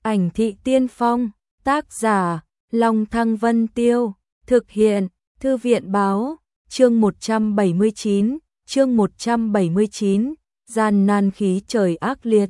Ảnh thị tiên phong, tác giả, Long Thăng Vân Tiêu, thực hiện, Thư viện báo, chương 179, gian nan khí trời ác liệt.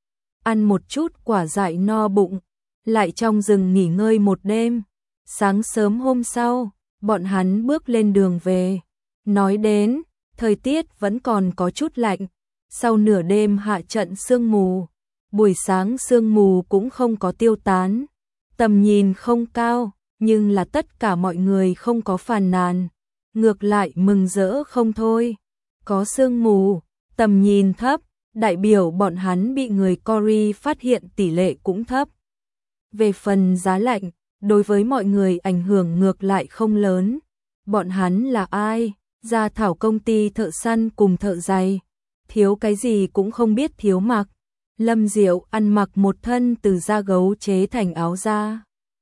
Ăn một chút quả dại no bụng, lại trong rừng nghỉ ngơi một đêm. Sáng sớm hôm sau, bọn hắn bước lên đường về. Nói đến, thời tiết vẫn còn có chút lạnh. Sau nửa đêm hạ trận sương mù, buổi sáng sương mù cũng không có tiêu tán. Tầm nhìn không cao, nhưng là tất cả mọi người không có phàn nàn. Ngược lại mừng rỡ không thôi. Có sương mù, tầm nhìn thấp, đại biểu bọn hắn bị người Cory phát hiện tỷ lệ cũng thấp. Về phần giá lạnh, đối với mọi người ảnh hưởng ngược lại không lớn. Bọn hắn là ai? Gia thảo công ty thợ săn cùng thợ giày. Thiếu cái gì cũng không biết thiếu mặc. Lâm Diệu ăn mặc một thân từ da gấu chế thành áo da.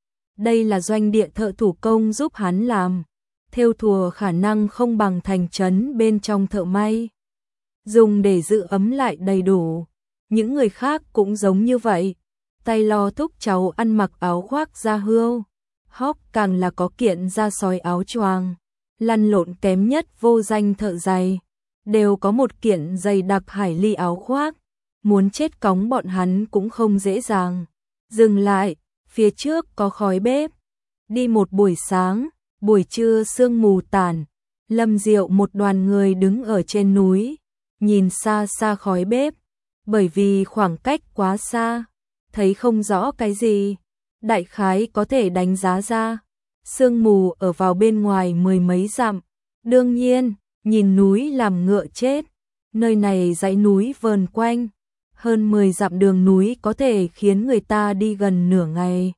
Đây là doanh địa thợ thủ công giúp hắn làm. Thêu thùa khả năng không bằng thành trấn bên trong thợ may. Dùng để giữ ấm lại đầy đủ. Những người khác cũng giống như vậy. Tay lo thúc cháu ăn mặc áo khoác da hươu. Hóc càng là có kiện da sói áo choàng. Lăn lộn kém nhất vô danh thợ giày. Đều có một kiện dày đặc hải ly áo khoác. Muốn chết cóng bọn hắn cũng không dễ dàng. Dừng lại, phía trước có khói bếp. Đi một buổi sáng, buổi trưa sương mù tàn. Lâm Diệu một đoàn người đứng ở trên núi. Nhìn xa xa khói bếp. Bởi vì khoảng cách quá xa, thấy không rõ cái gì. Đại khái có thể đánh giá ra. Sương mù ở vào bên ngoài mười mấy dặm. Đương nhiên, nhìn núi làm ngựa chết. Nơi này dãy núi vờn quanh. Hơn 10 dặm đường núi có thể khiến người ta đi gần nửa ngày.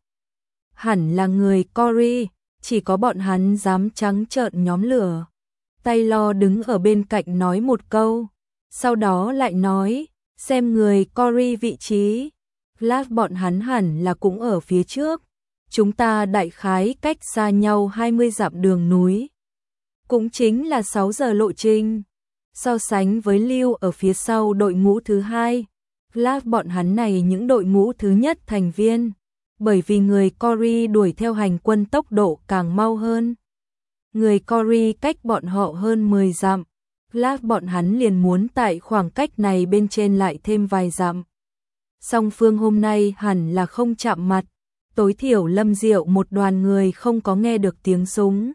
Hẳn là người Cory, chỉ có bọn hắn dám trắng trợn nhóm lửa. Taylor đứng ở bên cạnh nói một câu. Sau đó lại nói, xem người Cory vị trí. Lát bọn hắn hẳn là cũng ở phía trước. Chúng ta đại khái cách xa nhau 20 dặm đường núi. Cũng chính là 6 giờ lộ trình. So sánh với Lưu ở phía sau đội ngũ thứ hai. Lát bọn hắn này những đội ngũ thứ nhất thành viên. Bởi vì người Cory đuổi theo hành quân tốc độ càng mau hơn. Người Cory cách bọn họ hơn 10 dặm. Lát bọn hắn liền muốn tại khoảng cách này bên trên lại thêm vài dặm. Song phương hôm nay hẳn là không chạm mặt. Tối thiểu Lâm Diệu một đoàn người không có nghe được tiếng súng.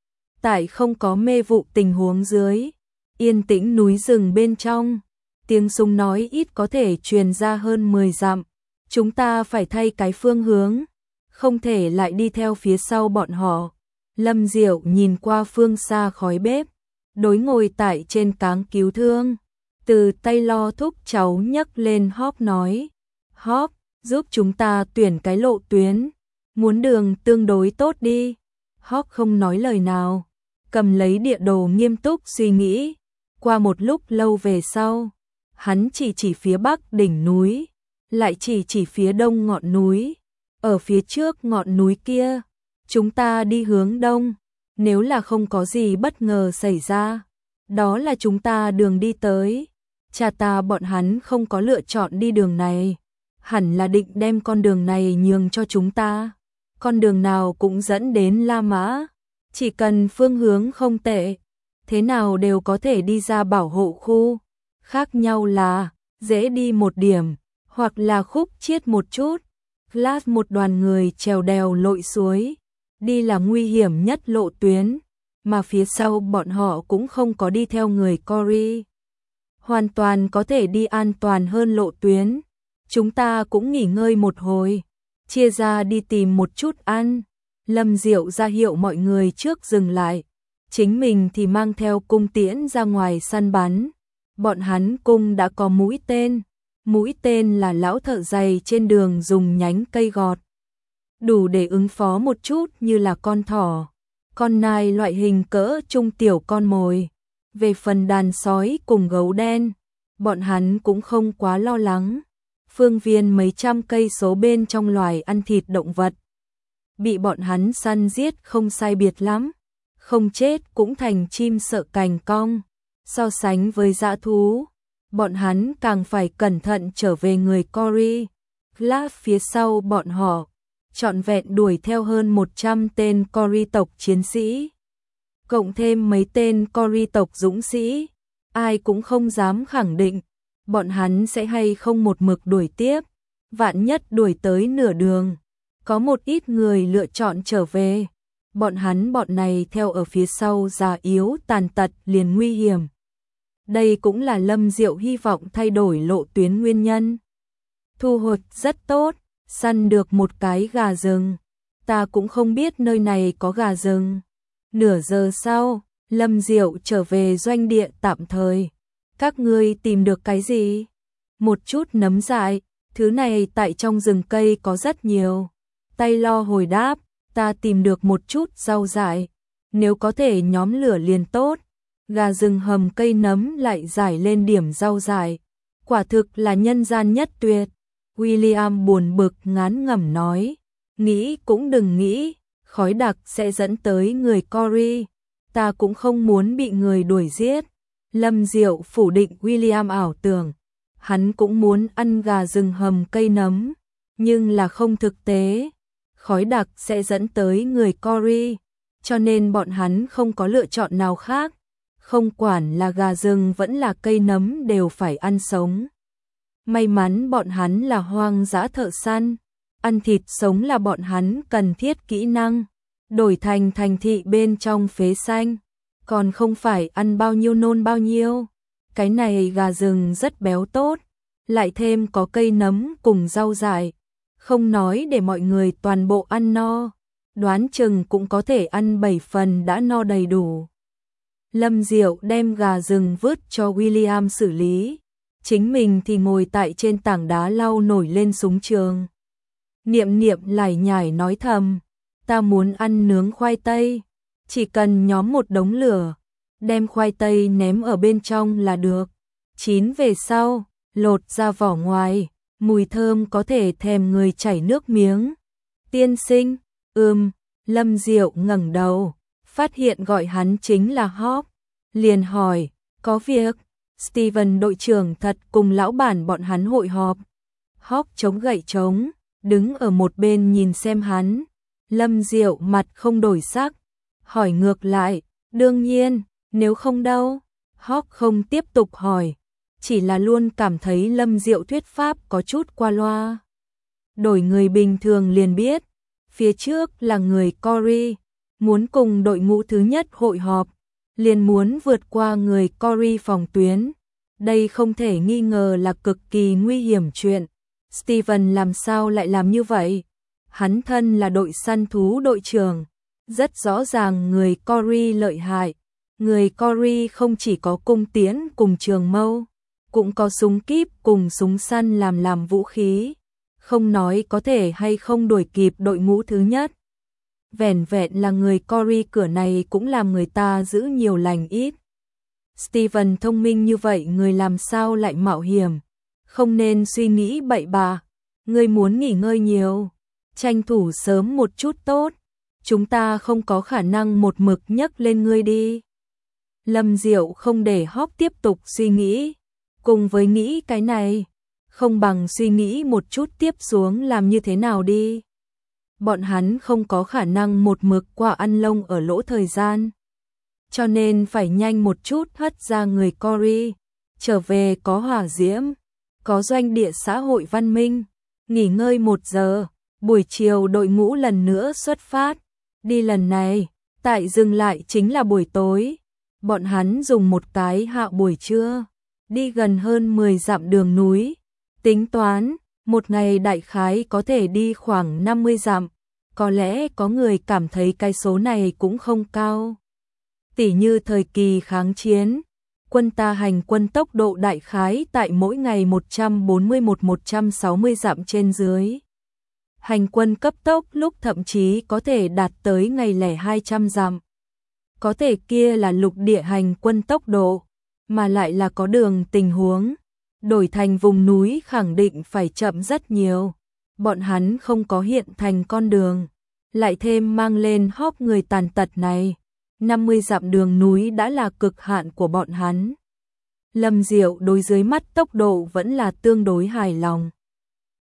Tại không có mê vụ tình huống dưới. Yên tĩnh núi rừng bên trong. Tiếng súng nói ít có thể truyền ra hơn 10 dặm. Chúng ta phải thay cái phương hướng. Không thể lại đi theo phía sau bọn họ. Lâm Diệu nhìn qua phương xa khói bếp. Đối ngồi tại trên cáng cứu thương. Từ tay lo thúc cháu nhấc lên Hop nói. Hop, giúp chúng ta tuyển cái lộ tuyến. Muốn đường tương đối tốt đi. Hop không nói lời nào. Cầm lấy địa đồ nghiêm túc suy nghĩ. Qua một lúc lâu về sau. Hắn chỉ phía bắc đỉnh núi. Lại chỉ phía đông ngọn núi. Ở phía trước ngọn núi kia. Chúng ta đi hướng đông. Nếu là không có gì bất ngờ xảy ra. Đó là chúng ta đường đi tới. Cha ta bọn hắn không có lựa chọn đi đường này. Hẳn là định đem con đường này nhường cho chúng ta. Con đường nào cũng dẫn đến La Mã. Chỉ cần phương hướng không tệ. Thế nào đều có thể đi ra bảo hộ khu. Khác nhau là dễ đi một điểm. Hoặc là khúc chiết một chút. Lát một đoàn người trèo đèo lội suối. Đi là nguy hiểm nhất lộ tuyến. Mà phía sau bọn họ cũng không có đi theo người Cory. Hoàn toàn có thể đi an toàn hơn lộ tuyến. Chúng ta cũng nghỉ ngơi một hồi. Chia ra đi tìm một chút ăn. Lâm Diệu ra hiệu mọi người trước dừng lại. Chính mình thì mang theo cung tiễn ra ngoài săn bắn. Bọn hắn cung đã có mũi tên. Mũi tên là lão thợ giày trên đường dùng nhánh cây gọt. Đủ để ứng phó một chút như là con thỏ. Con nai loại hình cỡ trung tiểu con mồi. Về phần đàn sói cùng gấu đen. Bọn hắn cũng không quá lo lắng. Phương viên mấy trăm cây số bên trong loài ăn thịt động vật. Bị bọn hắn săn giết không sai biệt lắm. Không chết cũng thành chim sợ cành cong. So sánh với dã thú. Bọn hắn càng phải cẩn thận trở về người Cory. Douglas phía sau bọn họ, trọn vẹn đuổi theo hơn 100 tên Cory tộc chiến sĩ. Cộng thêm mấy tên Cory tộc dũng sĩ, ai cũng không dám khẳng định bọn hắn sẽ hay không một mực đuổi tiếp, vạn nhất đuổi tới nửa đường, có một ít người lựa chọn trở về, bọn này theo ở phía sau già yếu tàn tật liền nguy hiểm. Đây cũng là Lâm Diệu hy vọng thay đổi lộ tuyến nguyên nhân. Thu hoạch rất tốt, săn được một cái gà rừng, ta cũng không biết nơi này có gà rừng. Nửa giờ sau, Lâm Diệu trở về doanh địa tạm thời. Các ngươi tìm được cái gì? Một chút nấm dại, thứ này tại trong rừng cây có rất nhiều. Taylor hồi đáp, ta tìm được một chút rau dại, nếu có thể nhóm lửa liền tốt. Gà rừng hầm cây nấm lại giải lên điểm rau dại, quả thực là nhân gian nhất tuyệt. William buồn bực ngán ngẩm nói, nghĩ cũng đừng nghĩ, khói đặc sẽ dẫn tới người Cory, ta cũng không muốn bị người đuổi giết. Lâm Diệu phủ định William ảo tưởng, hắn cũng muốn ăn gà rừng hầm cây nấm, nhưng là không thực tế, khói đặc sẽ dẫn tới người Cory, cho nên bọn hắn không có lựa chọn nào khác, không quản là gà rừng vẫn là cây nấm đều phải ăn sống. May mắn bọn hắn là hoang dã thợ săn, ăn thịt sống là bọn hắn cần thiết kỹ năng, đổi thành thành thị bên trong phế xanh, còn không phải ăn bao nhiêu nôn bao nhiêu. Cái này gà rừng rất béo tốt, lại thêm có cây nấm cùng rau dại, không nói để mọi người toàn bộ ăn no, đoán chừng cũng có thể ăn 7 phần đã no đầy đủ. Lâm Diệu đem gà rừng vứt cho William xử lý, chính mình thì ngồi tại trên tảng đá lau nổi lên súng trường. Niệm niệm lải nhải nói thầm, ta muốn ăn nướng khoai tây, chỉ cần nhóm một đống lửa, đem khoai tây ném ở bên trong là được. Chín về sau, lột ra vỏ ngoài, mùi thơm có thể thèm người chảy nước miếng. Tiên sinh, Lâm Diệu ngẩng đầu, phát hiện gọi hắn chính là Hawk, liền hỏi, có việc. Steven đội trưởng thật cùng lão bản bọn hắn hội họp. Hawk chống gậy trống, đứng ở một bên nhìn xem hắn. Lâm Diệu mặt không đổi sắc, hỏi ngược lại, đương nhiên, nếu không đâu. Hawk không tiếp tục hỏi, chỉ là luôn cảm thấy Lâm Diệu thuyết pháp có chút qua loa. Đổi người bình thường liền biết, phía trước là người Cory, muốn cùng đội ngũ thứ nhất hội họp, liền muốn vượt qua người Cory phòng tuyến. Đây không thể nghi ngờ là cực kỳ nguy hiểm chuyện. Steven làm sao lại làm như vậy? Hắn thân là đội săn thú đội trưởng, rất rõ ràng người Cory lợi hại. Người Cory không chỉ có cung tiễn cùng trường mâu, cũng có súng kíp cùng súng săn làm vũ khí. Không nói có thể hay không đuổi kịp đội ngũ thứ nhất. Vẻn vẹn là người Cory cửa này cũng làm người ta giữ nhiều lành ít. Steven thông minh như vậy người làm sao lại mạo hiểm, không nên suy nghĩ bậy bạ, người muốn nghỉ ngơi nhiều, tranh thủ sớm một chút tốt, chúng ta không có khả năng một mực nhấc lên ngươi đi. Lâm Diệu không để Hawk tiếp tục suy nghĩ, cùng với nghĩ cái này, không bằng suy nghĩ một chút tiếp xuống làm như thế nào đi. Bọn hắn không có khả năng một mực qua ăn lông ở lỗ thời gian, cho nên phải nhanh một chút hất ra người Cory, trở về có hỏa diễm, có doanh địa xã hội văn minh, nghỉ ngơi 1 giờ, buổi chiều đội ngũ lần nữa xuất phát, đi lần này, tại dừng lại chính là buổi tối, bọn hắn dùng một cái hạ buổi trưa, đi gần hơn 10 dặm đường núi, tính toán, một ngày đại khái có thể đi khoảng 50 dặm, có lẽ có người cảm thấy cái số này cũng không cao. Tỉ như thời kỳ kháng chiến, quân ta hành quân tốc độ đại khái tại mỗi ngày 141-160 dặm trên dưới. Hành quân cấp tốc lúc thậm chí có thể đạt tới ngày lẻ 200 dặm. Có thể kia là lục địa hành quân tốc độ, mà lại là có đường tình huống. Đổi thành vùng núi khẳng định phải chậm rất nhiều. Bọn hắn không có hiện thành con đường. Lại thêm mang lên Hawk người tàn tật này. 50 dặm đường núi đã là cực hạn của bọn hắn. Lâm Diệu đối dưới mắt tốc độ vẫn là tương đối hài lòng.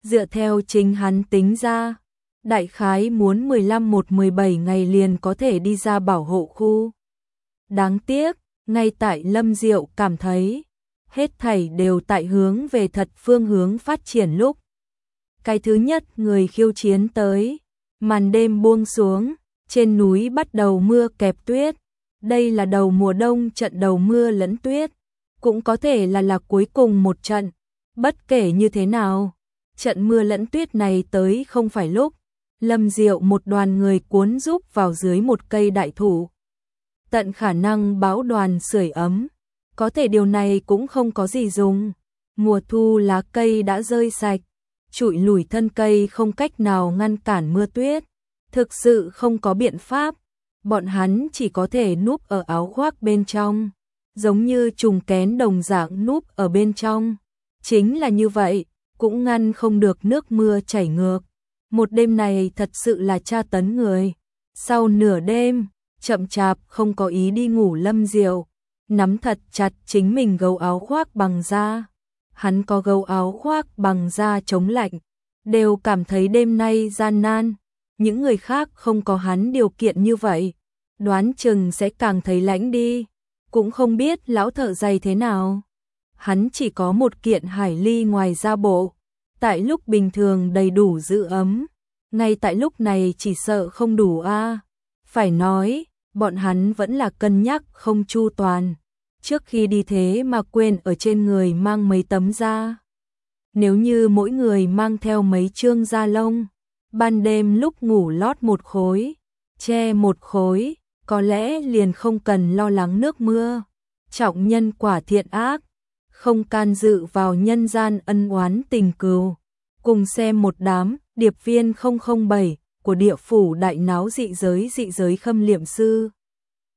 Dựa theo chính hắn tính ra, đại khái muốn 15-17 ngày liền có thể đi ra bảo hộ khu. Đáng tiếc, ngay tại Lâm Diệu cảm thấy hết thảy đều tại hướng về thật phương hướng phát triển lúc. Cái thứ nhất người khiêu chiến tới, màn đêm buông xuống, trên núi bắt đầu mưa kẹp tuyết. Đây là đầu mùa đông trận đầu mưa lẫn tuyết, cũng có thể là cuối cùng một trận. Bất kể như thế nào, trận mưa lẫn tuyết này tới không phải lúc Lâm Diệu một đoàn người cuốn rúc vào dưới một cây đại thụ. Tận khả năng báo đoàn sưởi ấm, có thể điều này cũng không có gì dùng. Mùa thu lá cây đã rơi sạch, trụi lủi thân cây không cách nào ngăn cản mưa tuyết. Thực sự không có biện pháp, bọn hắn chỉ có thể núp ở áo khoác bên trong, giống như trùng kén đồng dạng núp ở bên trong. Chính là như vậy, cũng ngăn không được nước mưa chảy ngược. Một đêm này thật sự là tra tấn người. Sau nửa đêm, chậm chạp không có ý đi ngủ Lâm Diệu, nắm thật chặt chính mình gấu áo khoác bằng da. Hắn có gấu áo khoác bằng da chống lạnh, đều cảm thấy đêm nay gian nan. Những người khác không có hắn điều kiện như vậy, đoán chừng sẽ càng thấy lạnh đi. Cũng không biết lão thợ giày thế nào. Hắn chỉ có một kiện hải ly ngoài da bộ, tại lúc bình thường đầy đủ giữ ấm, ngay tại lúc này chỉ sợ không đủ a. Phải nói, bọn hắn vẫn là cân nhắc không chu toàn. Trước khi đi thế mà quên ở trên người mang mấy tấm da. Nếu như mỗi người mang theo mấy trương da lông, ban đêm lúc ngủ lót một khối, che một khối, có lẽ liền không cần lo lắng nước mưa. Trọng nhân quả thiện ác, không can dự vào nhân gian ân oán tình cừu. Cùng xem một đám điệp viên 007 của địa phủ đại náo dị giới khâm liệm sư.